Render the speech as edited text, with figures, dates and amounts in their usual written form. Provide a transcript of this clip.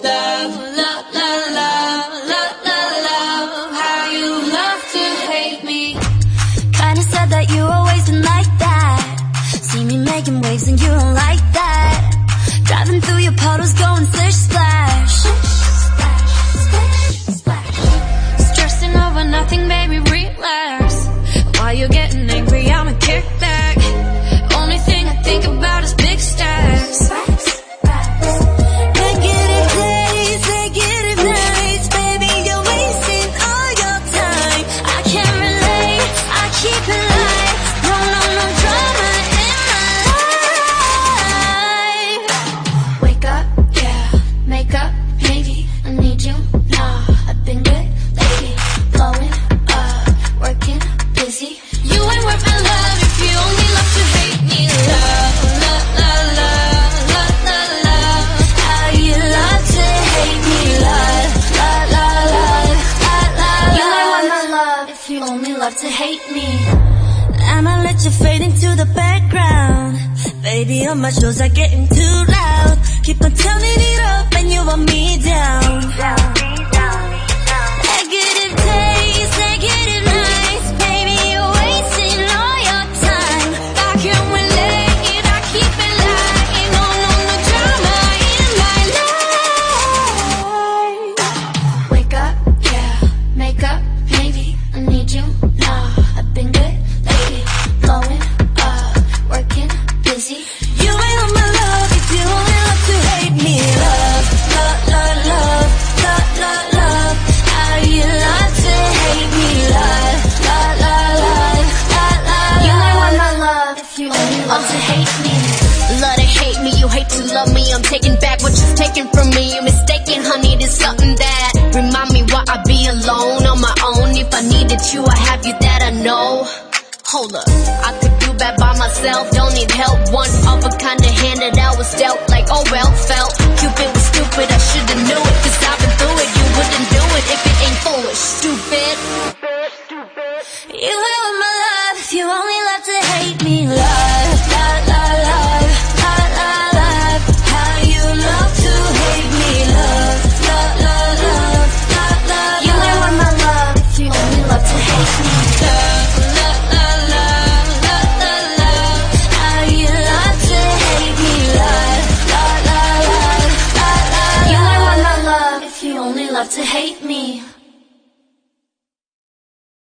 Love, love, love, love, love, love, love, how you love to hate me. Kinda sad that you always been like that. See me making waves and you don't like that. Driving through your puddles going slish splash. Splash, splash. Stressing over nothing, baby, relax. While you're getting angry, I'ma kick back. Only thing I think about is big stacks. Love to hate me. I'ma let you fade into the background. Baby, all my shows are getting too loud. Keep on turning it up and you want me down. Negative days, negative nights. Baby, you're wasting all your time. I can't relate, I keep it light. No, no, no drama in my life. Wake up, yeah, make up, maybe I need you. Love me, I'm taking back what you've taken from me. You're mistaken, honey, there's something that remind me why I be alone on my own. If I needed you, I have you, that I know. Hold up, I could do bad by myself, don't need help. One of a kind of hand that I was dealt, like oh well, felt